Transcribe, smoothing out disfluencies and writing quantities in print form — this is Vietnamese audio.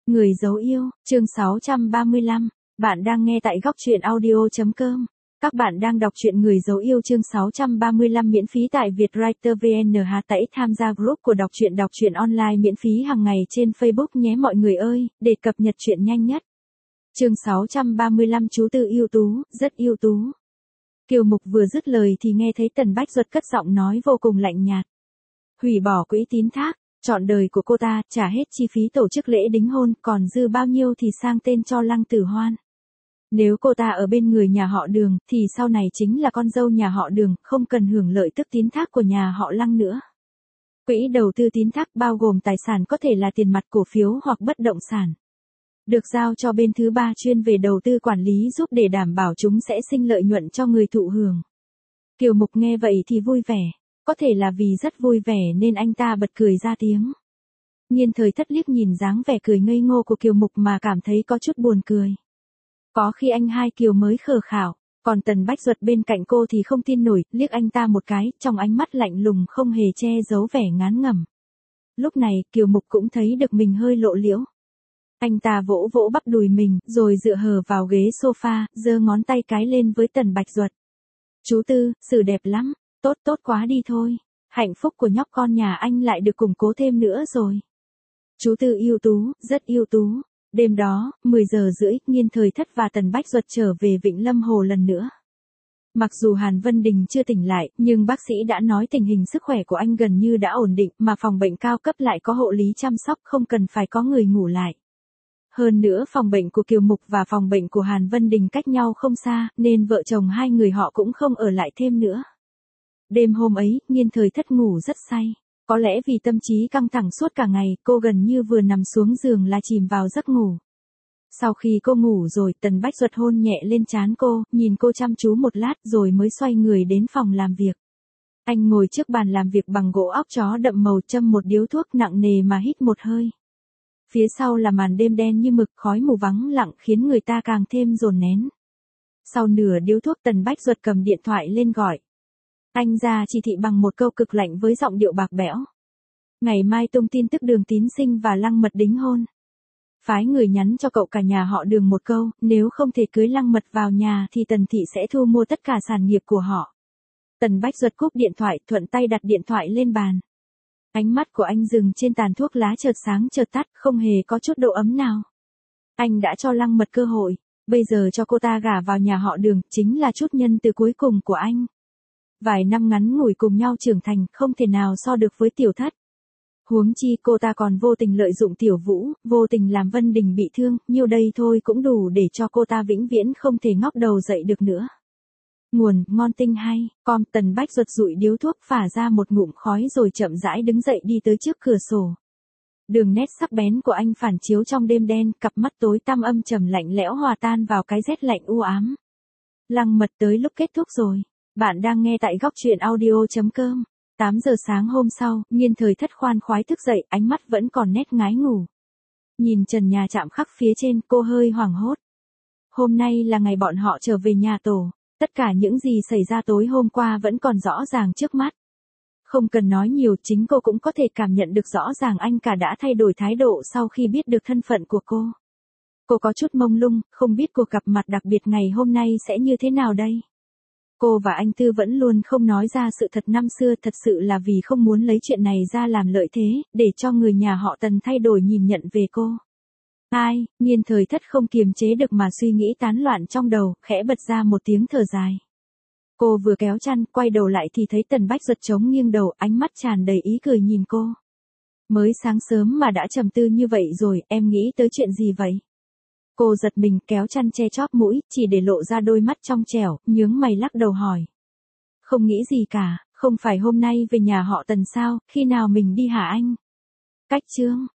Người dấu yêu, chương 635. Bạn đang nghe tại góc truyện audio.com. Các bạn đang đọc truyện Người dấu yêu chương 635 miễn phí tại Vietwriter VN. Hãy tham gia group của đọc truyện online miễn phí hàng ngày trên Facebook nhé mọi người ơi, để cập nhật truyện nhanh nhất. Chương 635 chú Tư ưu tú, rất ưu tú. Kiều Mục vừa dứt lời thì nghe thấy Tần Bách Duật cất giọng nói vô cùng lạnh nhạt. Hủy bỏ quỹ tín thác, trọn đời của cô ta, trả hết chi phí tổ chức lễ đính hôn, còn dư bao nhiêu thì sang tên cho Lăng Tử Hoan. Nếu cô ta ở bên người nhà họ Đường, thì sau này chính là con dâu nhà họ Đường, không cần hưởng lợi tức tín thác của nhà họ Lăng nữa. Quỹ đầu tư tín thác bao gồm tài sản có thể là tiền mặt, cổ phiếu hoặc bất động sản. Được giao cho bên thứ ba chuyên về đầu tư quản lý giúp để đảm bảo chúng sẽ sinh lợi nhuận cho người thụ hưởng. Kiều Mục nghe vậy thì vui vẻ. Có thể là vì rất vui vẻ nên anh ta bật cười ra tiếng. Nhiên Thời Thất liếc nhìn dáng vẻ cười ngây ngô của Kiều Mục mà cảm thấy có chút buồn cười. Có khi anh hai Kiều mới khờ khảo, còn Tần Bách Duật bên cạnh cô thì không tin nổi, liếc anh ta một cái, trong ánh mắt lạnh lùng không hề che giấu vẻ ngán ngẩm. Lúc này, Kiều Mục cũng thấy được mình hơi lộ liễu. Anh ta vỗ vỗ bắp đùi mình, rồi dựa hờ vào ghế sofa, giơ ngón tay cái lên với Tần Bách Duật. Chú Tư, xử đẹp lắm. Tốt quá đi thôi. Hạnh phúc của nhóc con nhà anh lại được củng cố thêm nữa rồi. Chú Tư ưu tú, rất ưu tú. Đêm đó, 10 giờ rưỡi, Nhiên Thời Thất và Tần Bách Duật trở về Vịnh Lâm Hồ lần nữa. Mặc dù Hàn Vân Đình chưa tỉnh lại, nhưng bác sĩ đã nói tình hình sức khỏe của anh gần như đã ổn định, mà phòng bệnh cao cấp lại có hộ lý chăm sóc, không cần phải có người ngủ lại. Hơn nữa phòng bệnh của Kiều Mục và phòng bệnh của Hàn Vân Đình cách nhau không xa, nên vợ chồng hai người họ cũng không ở lại thêm nữa. Đêm hôm ấy, Nhiên Thời Thất ngủ rất say. Có lẽ vì tâm trí căng thẳng suốt cả ngày, cô gần như vừa nằm xuống giường là chìm vào giấc ngủ. Sau khi cô ngủ rồi, Tần Bách Duật hôn nhẹ lên trán cô, nhìn cô chăm chú một lát rồi mới xoay người đến phòng làm việc. Anh ngồi trước bàn làm việc bằng gỗ óc chó đậm màu, châm một điếu thuốc nặng nề mà hít một hơi. Phía sau là màn đêm đen như mực, khói mù vắng lặng khiến người ta càng thêm dồn nén. Sau nửa điếu thuốc, Tần Bách Duật cầm điện thoại lên gọi. Anh ra chỉ thị bằng một câu cực lạnh với giọng điệu bạc bẽo. Ngày mai tung tin tức Đường Tín Sinh và Lăng Mật đính hôn. Phái người nhắn cho cậu cả nhà họ Đường một câu, nếu không thể cưới Lăng Mật vào nhà thì Tần thị sẽ thu mua tất cả sản nghiệp của họ. Tần Bách Duật cúp điện thoại, thuận tay đặt điện thoại lên bàn. Ánh mắt của anh dừng trên tàn thuốc lá chợt sáng chợt tắt, không hề có chút độ ấm nào. Anh đã cho Lăng Mật cơ hội, bây giờ cho cô ta gả vào nhà họ Đường, chính là chút nhân từ cuối cùng của anh. Vài năm ngắn ngủi cùng nhau trưởng thành, không thể nào so được với Tiểu Thất. Huống chi cô ta còn vô tình lợi dụng Tiểu Vũ, vô tình làm Vân Đình bị thương, nhiêu đây thôi cũng đủ để cho cô ta vĩnh viễn không thể ngóc đầu dậy được nữa. Nguồn, ngon tinh hay, Tần Bách Duật dụi điếu thuốc phả ra một ngụm khói rồi chậm rãi đứng dậy đi tới trước cửa sổ. Đường nét sắc bén của anh phản chiếu trong đêm đen, cặp mắt tối tăm âm trầm lạnh lẽo hòa tan vào cái rét lạnh u ám. Lăng Mật tới lúc kết thúc rồi. Bạn đang nghe tại góc truyện audio.com. 8 giờ sáng hôm sau, Nhiên Thời Thất khoan khoái thức dậy, ánh mắt vẫn còn nét ngái ngủ. Nhìn trần nhà chạm khắc phía trên, cô hơi hoảng hốt. Hôm nay là ngày bọn họ trở về nhà tổ. Tất cả những gì xảy ra tối hôm qua vẫn còn rõ ràng trước mắt. Không cần nói nhiều, chính cô cũng có thể cảm nhận được rõ ràng anh cả đã thay đổi thái độ sau khi biết được thân phận của cô. Cô có chút mông lung, không biết cuộc gặp mặt đặc biệt ngày hôm nay sẽ như thế nào đây. Cô và anh Tư vẫn luôn không nói ra sự thật năm xưa, thật sự là vì không muốn lấy chuyện này ra làm lợi thế, để cho người nhà họ Tần thay đổi nhìn nhận về cô. Nhiên Thời Thất không kiềm chế được mà suy nghĩ tán loạn trong đầu, khẽ bật ra một tiếng thở dài. Cô vừa kéo chăn, quay đầu lại thì thấy Tần Bách Duật chống nghiêng đầu, ánh mắt tràn đầy ý cười nhìn cô. Mới sáng sớm mà đã trầm tư như vậy rồi, em nghĩ tới chuyện gì vậy? Cô giật mình, kéo chăn che chóp mũi, chỉ để lộ ra đôi mắt trong trẻo, nhướng mày lắc đầu hỏi. Không nghĩ gì cả, không phải hôm nay về nhà họ Tần sao, khi nào mình đi hả anh? Cách chương.